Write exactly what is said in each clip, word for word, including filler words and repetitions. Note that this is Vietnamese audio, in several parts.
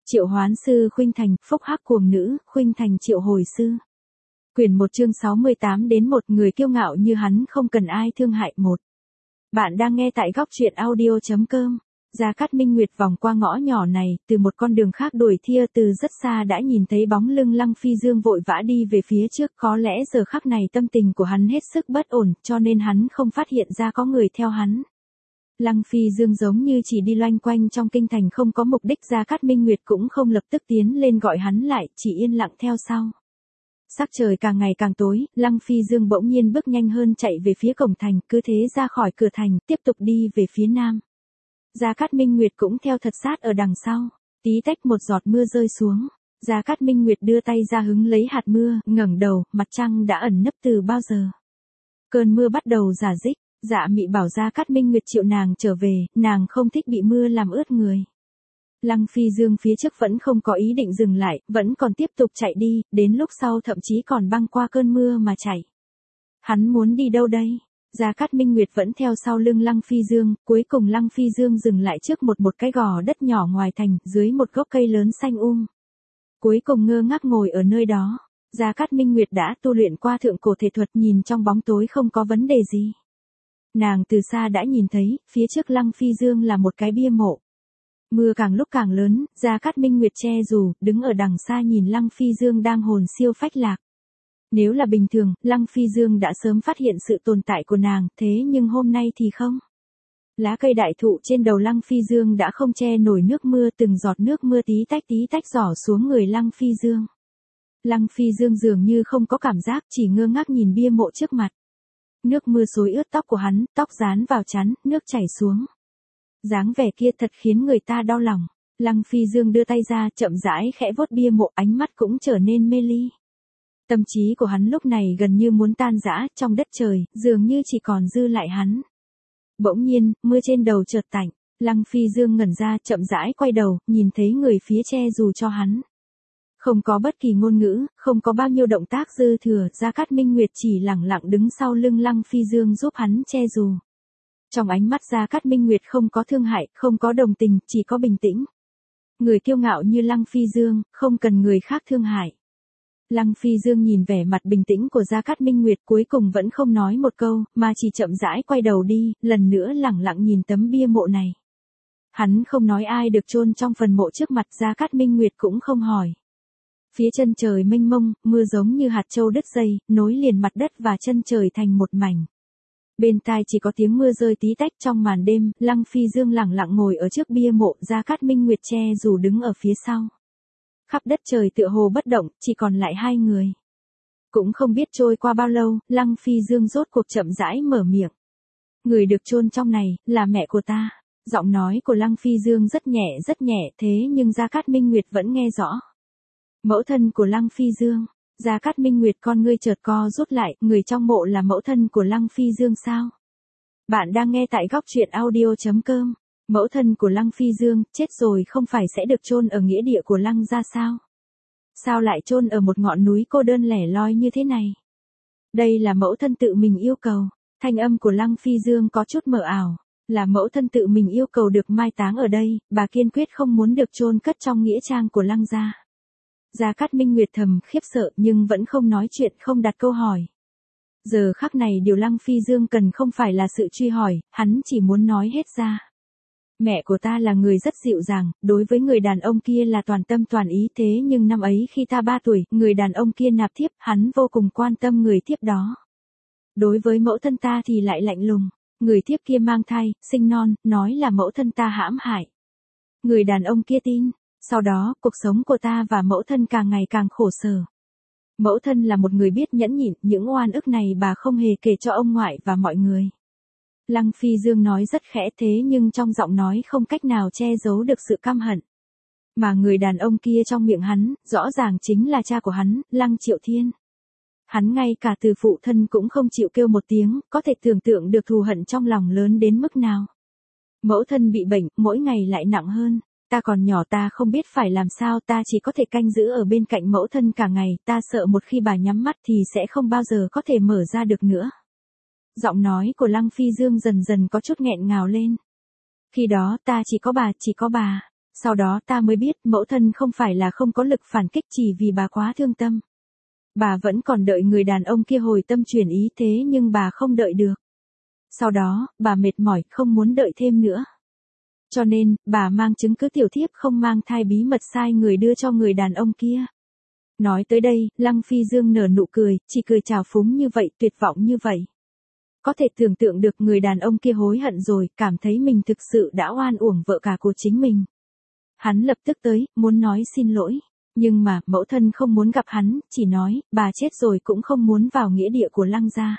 Triệu hoán sư Khuynh Thành, phúc hắc cuồng nữ, Khuynh Thành triệu hồi sư. Quyển một chương sáu mươi tám đến một người kiêu ngạo như hắn không cần ai thương hại một. Bạn đang nghe tại góc truyện audio.com. Gia Cát Minh Nguyệt vòng qua ngõ nhỏ này, từ một con đường khác đuổi thia từ rất xa đã nhìn thấy bóng lưng Lăng Phi Dương vội vã đi về phía trước. Có lẽ giờ khắc này tâm tình của hắn hết sức bất ổn, cho nên hắn không phát hiện ra có người theo hắn. Lăng Phi Dương giống như chỉ đi loanh quanh trong kinh thành không có mục đích. Gia Cát Minh Nguyệt cũng không lập tức tiến lên gọi hắn lại, chỉ yên lặng theo sau. Sắc trời càng ngày càng tối, Lăng Phi Dương bỗng nhiên bước nhanh hơn chạy về phía cổng thành, cứ thế ra khỏi cửa thành, tiếp tục đi về phía nam. Gia Cát Minh Nguyệt cũng theo thật sát ở đằng sau. Tí tách một giọt mưa rơi xuống. Gia Cát Minh Nguyệt đưa tay ra hứng lấy hạt mưa, ngẩng đầu, mặt trăng đã ẩn nấp từ bao giờ. Cơn mưa bắt đầu rả rích. Dạ Mị bảo Gia Cát Minh Nguyệt chịu nàng trở về, nàng không thích bị mưa làm ướt người. Lăng Phi Dương phía trước vẫn không có ý định dừng lại, vẫn còn tiếp tục chạy đi, đến lúc sau thậm chí còn băng qua cơn mưa mà chạy. Hắn muốn đi đâu đây? Gia Cát Minh Nguyệt vẫn theo sau lưng Lăng Phi Dương, cuối cùng Lăng Phi Dương dừng lại trước một một cái gò đất nhỏ ngoài thành, dưới một gốc cây lớn xanh um. Cuối cùng ngơ ngác ngồi ở nơi đó. Gia Cát Minh Nguyệt đã tu luyện qua thượng cổ thể thuật, nhìn trong bóng tối không có vấn đề gì. Nàng từ xa đã nhìn thấy, phía trước Lăng Phi Dương là một cái bia mộ. Mưa càng lúc càng lớn, Gia Cát Minh Nguyệt che dù, đứng ở đằng xa nhìn Lăng Phi Dương đang hồn siêu phách lạc. Nếu là bình thường, Lăng Phi Dương đã sớm phát hiện sự tồn tại của nàng, thế nhưng hôm nay thì không. Lá cây đại thụ trên đầu Lăng Phi Dương đã không che nổi nước mưa, từng giọt nước mưa tí tách tí tách rỏ xuống người Lăng Phi Dương. Lăng Phi Dương dường như không có cảm giác, chỉ ngơ ngác nhìn bia mộ trước mặt. Nước mưa xối ướt tóc của hắn, tóc dán vào chắn, nước chảy xuống. Dáng vẻ kia thật khiến người ta đau lòng. Lăng Phi Dương đưa tay ra, chậm rãi khẽ vuốt bia mộ, ánh mắt cũng trở nên mê ly. Tâm trí của hắn lúc này gần như muốn tan rã, trong đất trời, dường như chỉ còn dư lại hắn. Bỗng nhiên, mưa trên đầu chợt tạnh, Lăng Phi Dương ngẩn ra, chậm rãi quay đầu, nhìn thấy người phía che dù cho hắn. Không có bất kỳ ngôn ngữ, không có bao nhiêu động tác dư thừa, Gia Cát Minh Nguyệt chỉ lẳng lặng đứng sau lưng Lăng Phi Dương giúp hắn che dù. Trong ánh mắt Gia Cát Minh Nguyệt không có thương hại, không có đồng tình, chỉ có bình tĩnh. Người kiêu ngạo như Lăng Phi Dương, không cần người khác thương hại. Lăng Phi Dương nhìn vẻ mặt bình tĩnh của Gia Cát Minh Nguyệt, cuối cùng vẫn không nói một câu, mà chỉ chậm rãi quay đầu đi, lần nữa lẳng lặng nhìn tấm bia mộ này. Hắn không nói ai được chôn trong phần mộ trước mặt, Gia Cát Minh Nguyệt cũng không hỏi. Phía chân trời mênh mông, mưa giống như hạt châu đứt dây, nối liền mặt đất và chân trời thành một mảnh. Bên tai chỉ có tiếng mưa rơi tí tách. Trong màn đêm, Lăng Phi Dương lẳng lặng ngồi ở trước bia mộ, Gia Cát Minh Nguyệt che dù đứng ở phía sau. Khắp đất trời tựa hồ bất động, chỉ còn lại hai người. Cũng không biết trôi qua bao lâu, Lăng Phi Dương rốt cuộc chậm rãi mở miệng. Người được chôn trong này, là mẹ của ta. Giọng nói của Lăng Phi Dương rất nhẹ rất nhẹ, thế nhưng Gia Cát Minh Nguyệt vẫn nghe rõ. Mẫu thân của Lăng Phi Dương. Gia Cát Minh Nguyệt con ngươi chợt co rút lại, người trong mộ là mẫu thân của Lăng Phi Dương sao? Bạn đang nghe tại góc truyện audio.com. Mẫu thân của Lăng Phi Dương, chết rồi không phải sẽ được chôn ở nghĩa địa của Lăng gia sao? Sao lại chôn ở một ngọn núi cô đơn lẻ loi như thế này? Đây là mẫu thân tự mình yêu cầu. Thanh âm của Lăng Phi Dương có chút mờ ảo. Là mẫu thân tự mình yêu cầu được mai táng ở đây, bà kiên quyết không muốn được chôn cất trong nghĩa trang của Lăng gia. Gia Cát Minh Nguyệt thầm khiếp sợ nhưng vẫn không nói chuyện, không đặt câu hỏi. Giờ khắc này điều Lăng Phi Dương cần không phải là sự truy hỏi, hắn chỉ muốn nói hết ra. Mẹ của ta là người rất dịu dàng, đối với người đàn ông kia là toàn tâm toàn ý, thế nhưng năm ấy khi ta ba tuổi, người đàn ông kia nạp thiếp, hắn vô cùng quan tâm người thiếp đó. Đối với mẫu thân ta thì lại lạnh lùng, người thiếp kia mang thai, sinh non, nói là mẫu thân ta hãm hại. Người đàn ông kia tin. Sau đó, cuộc sống của ta và mẫu thân càng ngày càng khổ sở. Mẫu thân là một người biết nhẫn nhịn, những oan ức này bà không hề kể cho ông ngoại và mọi người. Lăng Phi Dương nói rất khẽ thế nhưng trong giọng nói không cách nào che giấu được sự căm hận. Mà người đàn ông kia trong miệng hắn, rõ ràng chính là cha của hắn, Lăng Triệu Thiên. Hắn ngay cả từ phụ thân cũng không chịu kêu một tiếng, có thể tưởng tượng được thù hận trong lòng lớn đến mức nào. Mẫu thân bị bệnh, mỗi ngày lại nặng hơn. Ta còn nhỏ, ta không biết phải làm sao, ta chỉ có thể canh giữ ở bên cạnh mẫu thân cả ngày, ta sợ một khi bà nhắm mắt thì sẽ không bao giờ có thể mở ra được nữa. Giọng nói của Lăng Phi Dương dần dần có chút nghẹn ngào lên. Khi đó ta chỉ có bà, chỉ có bà. Sau đó ta mới biết mẫu thân không phải là không có lực phản kích chỉ vì bà quá thương tâm. Bà vẫn còn đợi người đàn ông kia hồi tâm chuyển ý thế nhưng bà không đợi được. Sau đó, bà mệt mỏi không muốn đợi thêm nữa. Cho nên, bà mang chứng cứ tiểu thiếp không mang thai bí mật sai người đưa cho người đàn ông kia. Nói tới đây, Lăng Phi Dương nở nụ cười, chỉ cười trào phúng như vậy, tuyệt vọng như vậy. Có thể tưởng tượng được người đàn ông kia hối hận rồi, cảm thấy mình thực sự đã oan uổng vợ cả của chính mình. Hắn lập tức tới, muốn nói xin lỗi. Nhưng mà, mẫu thân không muốn gặp hắn, chỉ nói, bà chết rồi cũng không muốn vào nghĩa địa của Lăng gia.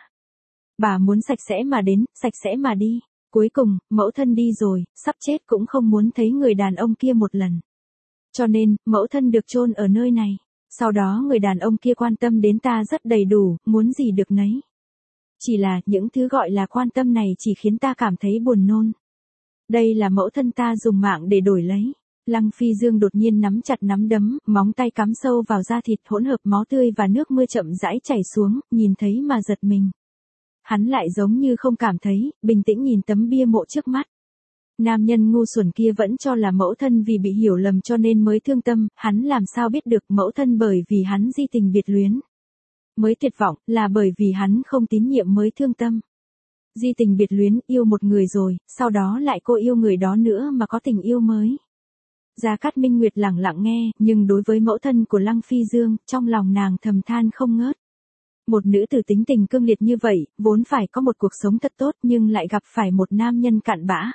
Bà muốn sạch sẽ mà đến, sạch sẽ mà đi. Cuối cùng, mẫu thân đi rồi, sắp chết cũng không muốn thấy người đàn ông kia một lần. Cho nên, mẫu thân được chôn ở nơi này. Sau đó người đàn ông kia quan tâm đến ta rất đầy đủ, muốn gì được nấy. Chỉ là, những thứ gọi là quan tâm này chỉ khiến ta cảm thấy buồn nôn. Đây là mẫu thân ta dùng mạng để đổi lấy. Lăng Phi Dương đột nhiên nắm chặt nắm đấm, móng tay cắm sâu vào da thịt hỗn hợp máu tươi và nước mưa chậm rãi chảy xuống, nhìn thấy mà giật mình. Hắn lại giống như không cảm thấy, bình tĩnh nhìn tấm bia mộ trước mắt. Nam nhân ngu xuẩn kia vẫn cho là mẫu thân vì bị hiểu lầm cho nên mới thương tâm, hắn làm sao biết được mẫu thân bởi vì hắn di tình biệt luyến. Mới tuyệt vọng, là bởi vì hắn không tín nhiệm mới thương tâm. Di tình biệt luyến, yêu một người rồi, sau đó lại cô yêu người đó nữa mà có tình yêu mới. Gia Cát Minh Nguyệt lặng lặng nghe, nhưng đối với mẫu thân của Lăng Phi Dương, trong lòng nàng thầm than không ngớt. Một nữ tử tính tình cương liệt như vậy, vốn phải có một cuộc sống thật tốt nhưng lại gặp phải một nam nhân cặn bã.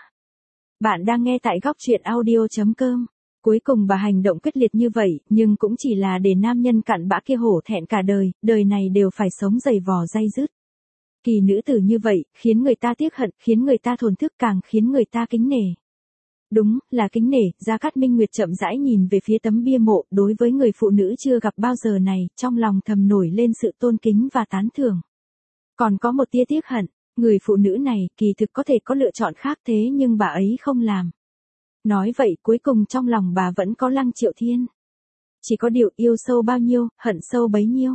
Bạn đang nghe tại góc truyện audio chấm com. Cuối cùng bà hành động quyết liệt như vậy, nhưng cũng chỉ là để nam nhân cặn bã kia hổ thẹn cả đời, đời này đều phải sống dày vò day dứt. Kỳ nữ tử như vậy, khiến người ta tiếc hận, khiến người ta thổn thức càng khiến người ta kính nể. Đúng, là kính nể, Gia Cát Minh Nguyệt chậm rãi nhìn về phía tấm bia mộ, đối với người phụ nữ chưa gặp bao giờ này, trong lòng thầm nổi lên sự tôn kính và tán thưởng. Còn có một tia tiếc hận, người phụ nữ này kỳ thực có thể có lựa chọn khác thế nhưng bà ấy không làm. Nói vậy cuối cùng trong lòng bà vẫn có Lăng Triệu Thiên. Chỉ có điều yêu sâu bao nhiêu, hận sâu bấy nhiêu.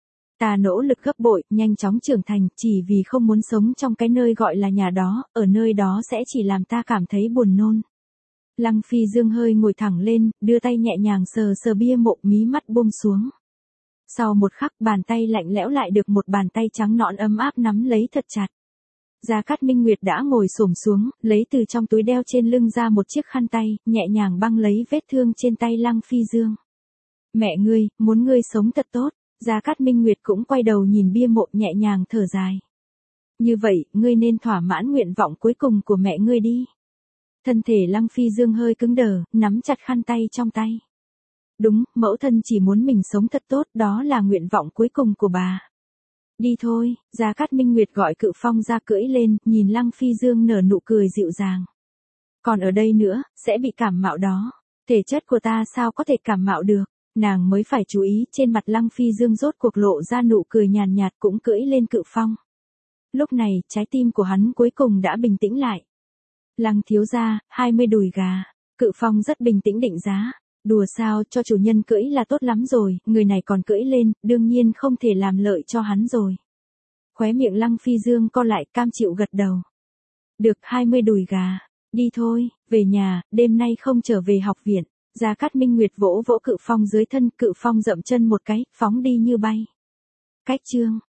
Ta nỗ lực gấp bội, nhanh chóng trưởng thành, chỉ vì không muốn sống trong cái nơi gọi là nhà đó, ở nơi đó sẽ chỉ làm ta cảm thấy buồn nôn. Lăng Phi Dương hơi ngồi thẳng lên, đưa tay nhẹ nhàng sờ sờ bia mộ, mí mắt buông xuống. Sau một khắc bàn tay lạnh lẽo lại được một bàn tay trắng nõn ấm áp nắm lấy thật chặt. Gia Cát Minh Nguyệt đã ngồi xổm xuống, lấy từ trong túi đeo trên lưng ra một chiếc khăn tay, nhẹ nhàng băng lấy vết thương trên tay Lăng Phi Dương. Mẹ ngươi, muốn ngươi sống thật tốt. Gia Cát Minh Nguyệt cũng quay đầu nhìn bia mộ nhẹ nhàng thở dài. Như vậy, ngươi nên thỏa mãn nguyện vọng cuối cùng của mẹ ngươi đi. Thân thể Lăng Phi Dương hơi cứng đờ, nắm chặt khăn tay trong tay. Đúng, mẫu thân chỉ muốn mình sống thật tốt, đó là nguyện vọng cuối cùng của bà. Đi thôi, Gia Cát Minh Nguyệt gọi Cự Phong ra cưỡi lên, nhìn Lăng Phi Dương nở nụ cười dịu dàng. Còn ở đây nữa, sẽ bị cảm mạo đó. Thể chất của ta sao có thể cảm mạo được, nàng mới phải chú ý, trên mặt Lăng Phi Dương rốt cuộc lộ ra nụ cười nhàn nhạt cũng cưỡi lên Cự Phong. Lúc này, trái tim của hắn cuối cùng đã bình tĩnh lại. Lăng thiếu gia, hai mươi đùi gà. Cự Phong rất bình tĩnh định giá. Đùa sao, cho chủ nhân cưỡi là tốt lắm rồi, người này còn cưỡi lên, đương nhiên không thể làm lợi cho hắn rồi. Khóe miệng Lăng Phi Dương co lại, cam chịu gật đầu. Được, hai mươi đùi gà. Đi thôi, về nhà, đêm nay không trở về học viện. Gia Cát Minh Nguyệt vỗ vỗ Cự Phong dưới thân, Cự Phong dậm chân một cái, phóng đi như bay. Cách chương